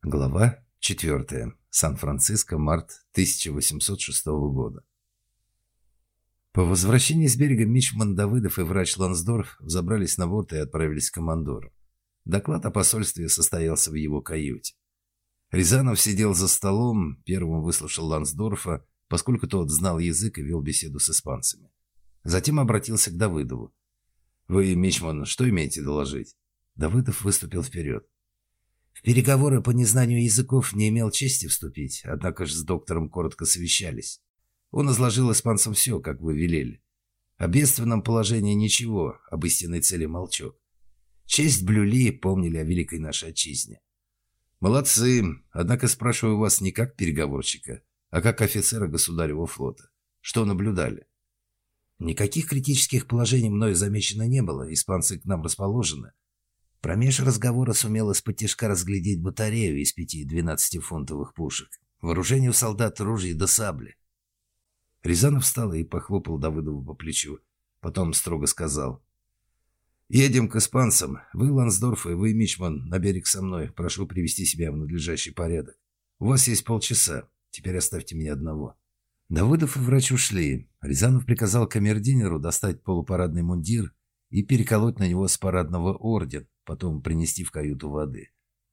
Глава 4. Сан-Франциско, март 1806 года. По возвращении с берега мичман Давыдов и врач Лансдорф взобрались на борт и отправились к командору. Доклад о посольстве состоялся в его каюте. Рязанов сидел за столом, первым выслушал Лансдорфа, поскольку тот знал язык и вел беседу с испанцами. Затем обратился к Давыдову. «Вы, мичман, что имеете доложить?» Давыдов выступил вперед. В переговоры по незнанию языков не имел чести вступить, однако же с доктором коротко совещались. Он изложил испанцам все, как вы велели. О бедственном положении ничего, об истинной цели молчок. Честь блюли, помнили о великой нашей отчизне. Молодцы, однако спрашиваю вас не как переговорщика, а как офицера государева флота. Что наблюдали? Никаких критических положений мною замечено не было, испанцы к нам расположены. Промеж разговора сумел из-под разглядеть батарею из 5-12-фунтовых пушек. Вооружение у солдат ружья до сабли. Рязанов встал и похлопал Давыдову по плечу. Потом строго сказал. «Едем к испанцам. Вы, Лансдорф, и вы, мичман, на берег со мной. Прошу привести себя в надлежащий порядок. У вас есть полчаса. Теперь оставьте меня одного». Давыдов и врач ушли. Рязанов приказал камердинеру достать полупарадный мундир и переколоть на него с парадного орден, потом принести в каюту воды.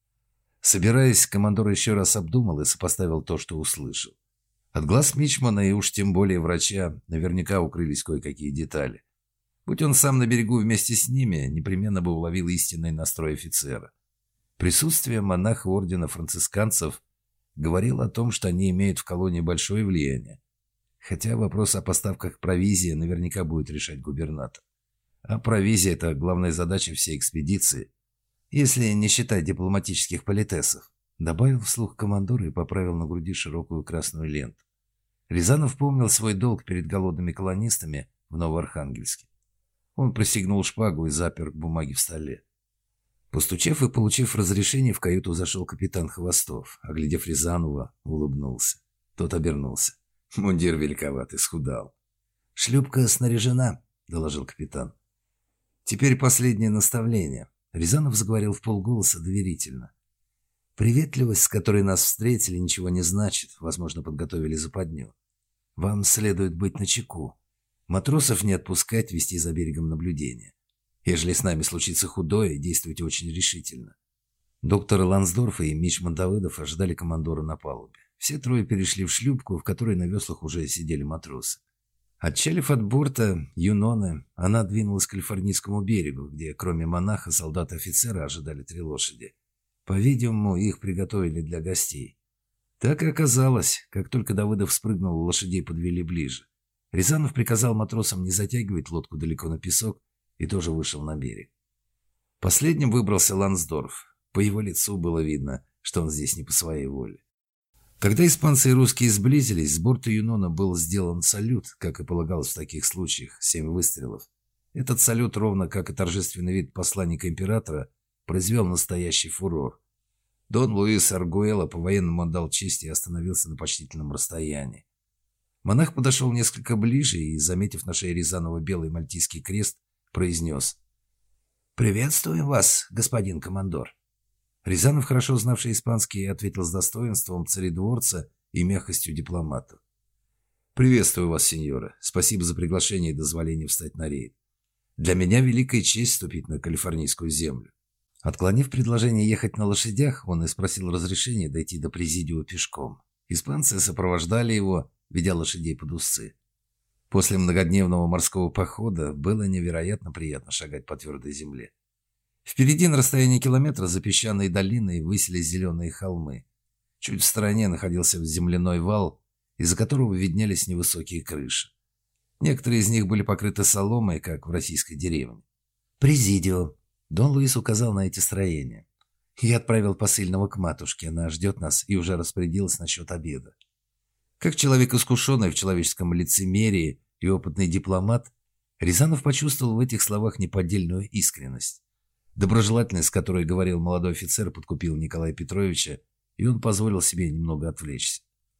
Собираясь, командор еще раз обдумал и сопоставил то, что услышал. От глаз мичмана и уж тем более врача наверняка укрылись кое-какие детали. Будь он сам на берегу вместе с ними, непременно бы уловил истинный настрой офицера. Присутствие монаха ордена францисканцев говорило о том, что они имеют в колонии большое влияние. Хотя вопрос о поставках провизии наверняка будет решать губернатор. А провизия – это главная задача всей экспедиции, если не считать дипломатических политесов, добавил вслух командор и поправил на груди широкую красную ленту. Рязанов помнил свой долг перед голодными колонистами в Новоархангельске. Он пристегнул шпагу и запер бумаги в столе. Постучав и получив разрешение, в каюту зашел капитан Хвостов. Оглядев Рязанова, улыбнулся. Тот обернулся. Мундир великоват, исхудал. «Шлюпка снаряжена», — доложил капитан. «Теперь последнее наставление». Рязанов заговорил вполголоса доверительно. «Приветливость, с которой нас встретили, ничего не значит. Возможно, подготовили западню. Вам следует быть начеку. Матросов не отпускать, вести за берегом наблюдение. Ежели с нами случится худое, действуйте очень решительно». Доктор Лансдорф и мичман Давыдов ожидали командора на палубе. Все трое перешли в шлюпку, в которой на веслах уже сидели матросы. Отчалив от борта Юноны, она двинулась к Калифорнийскому берегу, где кроме монаха, солдата и офицера ожидали 3 лошади. По-видимому, их приготовили для гостей. Так и оказалось. Как только Давыдов спрыгнул, лошадей подвели ближе. Рязанов приказал матросам не затягивать лодку далеко на песок и тоже вышел на берег. Последним выбрался Лансдорф. По его лицу было видно, что он здесь не по своей воле. Когда испанцы и русские сблизились, с борта Юнона был сделан салют, как и полагалось в таких случаях, 7 выстрелов. Этот салют, ровно как и торжественный вид посланника императора, произвел настоящий фурор. Дон Луис Аргуэло по-военному отдал честь и остановился на почтительном расстоянии. Монах подошел несколько ближе и, заметив на шее Рязанова белый мальтийский крест, произнес: «Приветствуем вас, господин командор». Рязанов, хорошо знавший испанский, ответил с достоинством царедворца и мягкостью дипломата. «Приветствую вас, сеньора. Спасибо за приглашение и дозволение встать на рейд. Для меня великая честь вступить на калифорнийскую землю». Отклонив предложение ехать на лошадях, он и спросил разрешения дойти до Президиума пешком. Испанцы сопровождали его, ведя лошадей под узцы. После многодневного морского похода было невероятно приятно шагать по твердой земле. Впереди на расстоянии километра за песчаной долиной высились зеленые холмы. Чуть в стороне находился земляной вал, из-за которого виднелись невысокие крыши. Некоторые из них были покрыты соломой, как в российской деревне. «Президио», — Дон Луис указал на эти строения. «Я отправил посыльного к матушке, она ждет нас и уже распорядилась насчет обеда». Как человек, искушенный в человеческом лицемерии и опытный дипломат, Рязанов почувствовал в этих словах неподдельную искренность. Доброжелательность, с которой говорил молодой офицер, подкупил Николая Петровича, и он позволил себе немного отвлечься.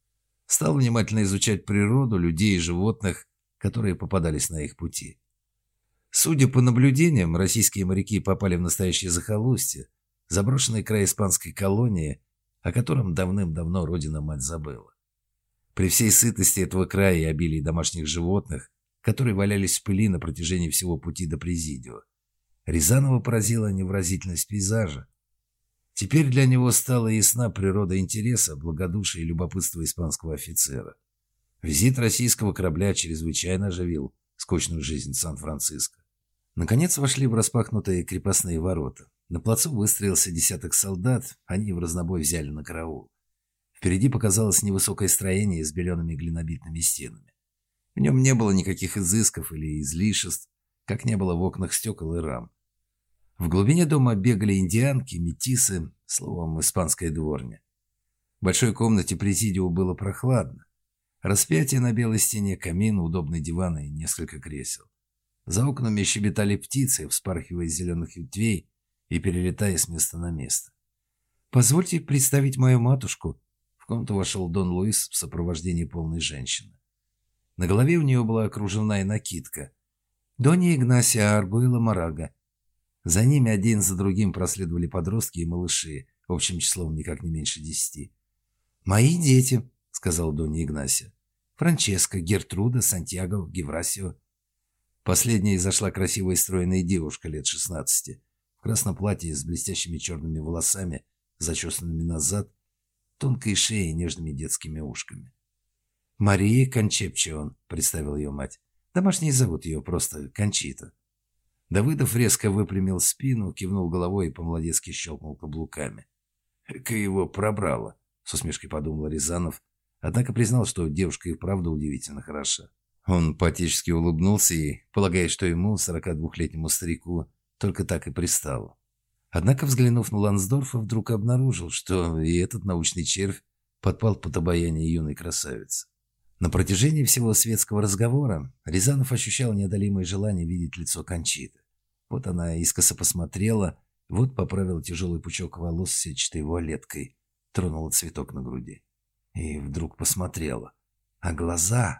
Стал внимательно изучать природу, людей и животных, которые попадались на их пути. Судя по наблюдениям, российские моряки попали в настоящее захолустье, заброшенный край испанской колонии, о котором давным-давно родина-мать забыла. При всей сытости этого края и обилии домашних животных, которые валялись в пыли на протяжении всего пути до Президио, Рязанова поразила невыразительность пейзажа. Теперь для него стала ясна природа интереса, благодушия и любопытства испанского офицера. Визит российского корабля чрезвычайно оживил скучную жизнь Сан-Франциско. Наконец вошли в распахнутые крепостные ворота. На плацу выстроился десяток солдат, они в разнобой взяли на караул. Впереди показалось невысокое строение с белеными глинобитными стенами. В нем не было никаких изысков или излишеств, как не было в окнах стекол и рам. В глубине дома бегали индианки, метисы, словом, испанская дворня. В большой комнате президио было прохладно. Распятие на белой стене, камин, удобный диван и несколько кресел. За окнами щебетали птицы, вспархивая из зеленых ветвей и перелетая с места на место. «Позвольте представить мою матушку». В комнату вошел Дон Луис в сопровождении полной женщины. На голове у нее была кружевная накидка. Донья Игнасия Аргуэла Морага. За ними один за другим проследовали подростки и малыши, общим числом никак не меньше 10. «Мои дети», — сказал Донья Игнасия. «Франческа, Гертруда, Сантьяго, Геврасио». Последней зашла красивая и стройная девушка лет 16, в красном платье с блестящими черными волосами, зачесанными назад, тонкой шеей и нежными детскими ушками. «Мария Кончепчион», — представил ее мать. «Домашние зовут ее просто Кончита». Давыдов резко выпрямил спину, кивнул головой и по-молодецки щелкнул каблуками. «Эка его пробрало», — с усмешкой подумал Рязанов, однако признал, что девушка и вправду удивительно хороша. Он поотечески улыбнулся ей, полагая, что ему, 42-летнему старику, только так и пристало. Однако, взглянув на Лансдорфа, вдруг обнаружил, что и этот научный червь подпал под обаяние юной красавицы. На протяжении всего светского разговора Рязанов ощущал неодолимое желание видеть лицо Кончиты. Вот она искоса посмотрела, вот поправила тяжелый пучок волос с сетчатой вуалеткой, тронула цветок на груди. И вдруг посмотрела. А глаза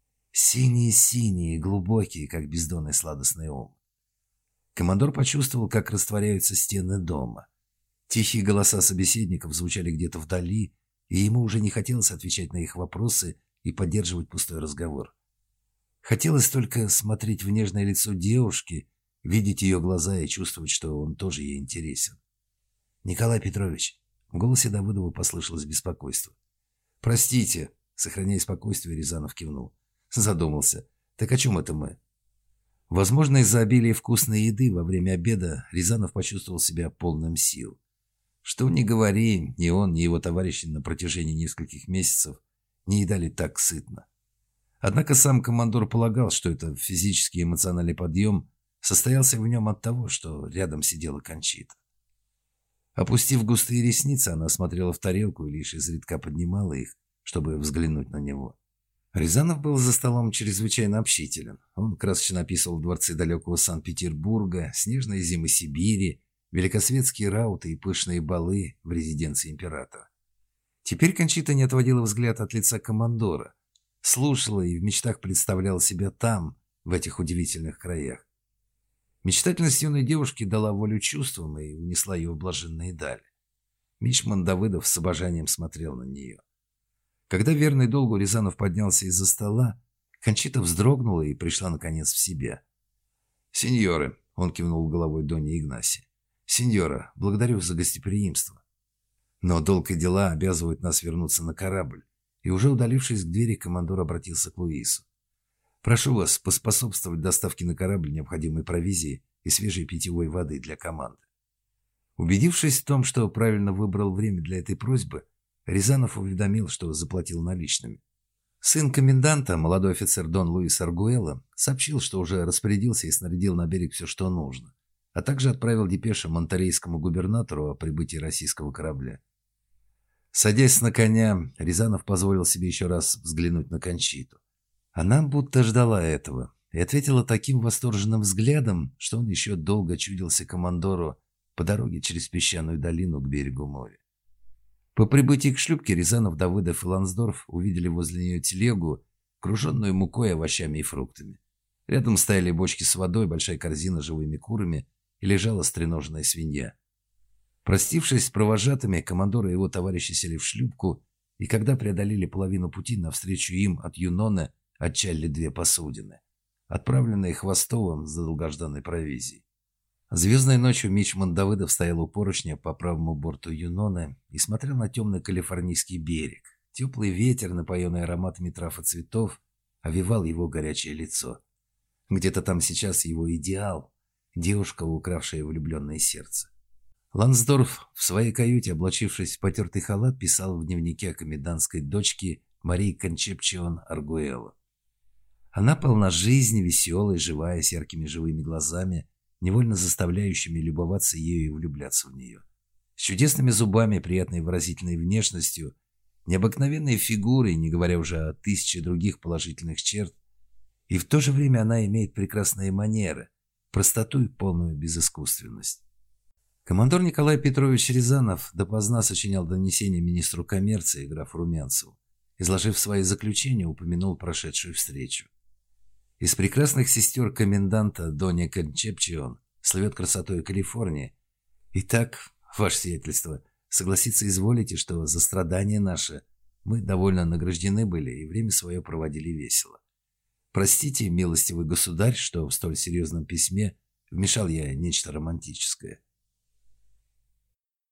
синие-синие, глубокие, как бездонный сладостный ум. Командор почувствовал, как растворяются стены дома. Тихие голоса собеседников звучали где-то вдали, и ему уже не хотелось отвечать на их вопросы и поддерживать пустой разговор. Хотелось только смотреть в нежное лицо девушки, видеть ее глаза и чувствовать, что он тоже ей интересен. «Николай Петрович», — в голосе Давыдова послышалось беспокойство. «Простите», — сохраняя спокойствие, Рязанов кивнул. Задумался. «Так о чем это мы?» Возможно, из-за обилия вкусной еды во время обеда Рязанов почувствовал себя полным сил. Что ни говори, ни он, ни его товарищи на протяжении нескольких месяцев не едали так сытно. Однако сам командор полагал, что этот физический и эмоциональный подъем состоялся в нем от того, что рядом сидела Кончита. Опустив густые ресницы, она смотрела в тарелку и лишь изредка поднимала их, чтобы взглянуть на него. Рязанов был за столом чрезвычайно общителен. Он красочно описывал дворцы далекого Санкт-Петербурга, снежные зимы Сибири, великосветские рауты и пышные балы в резиденции императора. Теперь Кончита не отводила взгляд от лица командора, слушала и в мечтах представляла себя там, в этих удивительных краях. Мечтательность юной девушки дала волю чувствам и унесла ее в блаженные дали. Мичман Давыдов с обожанием смотрел на нее. Когда верный долгу Рязанов поднялся из-за стола, Кончита вздрогнула и пришла наконец в себя. «Сеньоры», — он кивнул головой Донье Игнасии, — «сеньора, благодарю за гостеприимство. Но долг и дела обязывают нас вернуться на корабль». И уже удалившись к двери, командор обратился к Луису. «Прошу вас поспособствовать доставке на корабль необходимой провизии и свежей питьевой воды для команды». Убедившись в том, что правильно выбрал время для этой просьбы, Рязанов уведомил, что заплатил наличными. Сын коменданта, молодой офицер Дон Луис Аргуэла, сообщил, что уже распорядился и снарядил на берег все, что нужно, а также отправил депешу монтерейскому губернатору о прибытии российского корабля. Садясь на коня, Рязанов позволил себе еще раз взглянуть на Кончиту. Она будто ждала этого и ответила таким восторженным взглядом, что он еще долго чудился командору по дороге через песчаную долину к берегу моря. По прибытии к шлюпке Рязанов, Давыдов и Лансдорф увидели возле нее телегу, груженную мукой, овощами и фруктами. Рядом стояли бочки с водой, большая корзина с живыми курами и лежала стреноженная свинья. Простившись с провожатыми, командор и его товарищи сели в шлюпку, и когда преодолели половину пути, навстречу им от Юнона отчалили 2 посудины, отправленные Хвостовым за долгожданной провизией. Звездной ночью Мичман Давыдов стоял у поручня по правому борту Юнона и смотрел на темный калифорнийский берег. Теплый ветер, напоенный ароматами трав и цветов, овевал его горячее лицо. Где-то там сейчас его идеал, девушка, укравшая влюбленное сердце. Лансдорф в своей каюте, облачившись в потертый халат, писал в дневнике о комендантской дочке Марии Кончепчион Аргуэлло. Она полна жизни, веселая, живая, с яркими живыми глазами, невольно заставляющими любоваться ею и влюбляться в нее. С чудесными зубами, приятной выразительной внешностью, необыкновенной фигурой, не говоря уже о 1000 других положительных черт, и в то же время она имеет прекрасные манеры, простоту и полную безыскусственность. Командор Николай Петрович Рязанов допоздна сочинял донесение министру коммерции графу Румянцеву. Изложив свои заключения, упомянул прошедшую встречу. Из прекрасных сестер коменданта Донья Кончепчион слывет красотой Калифорнии. Итак, ваше сиятельство, согласиться изволите, что за страдания наши мы довольно награждены были и время свое проводили весело. Простите, милостивый государь, что в столь серьезном письме вмешал я нечто романтическое.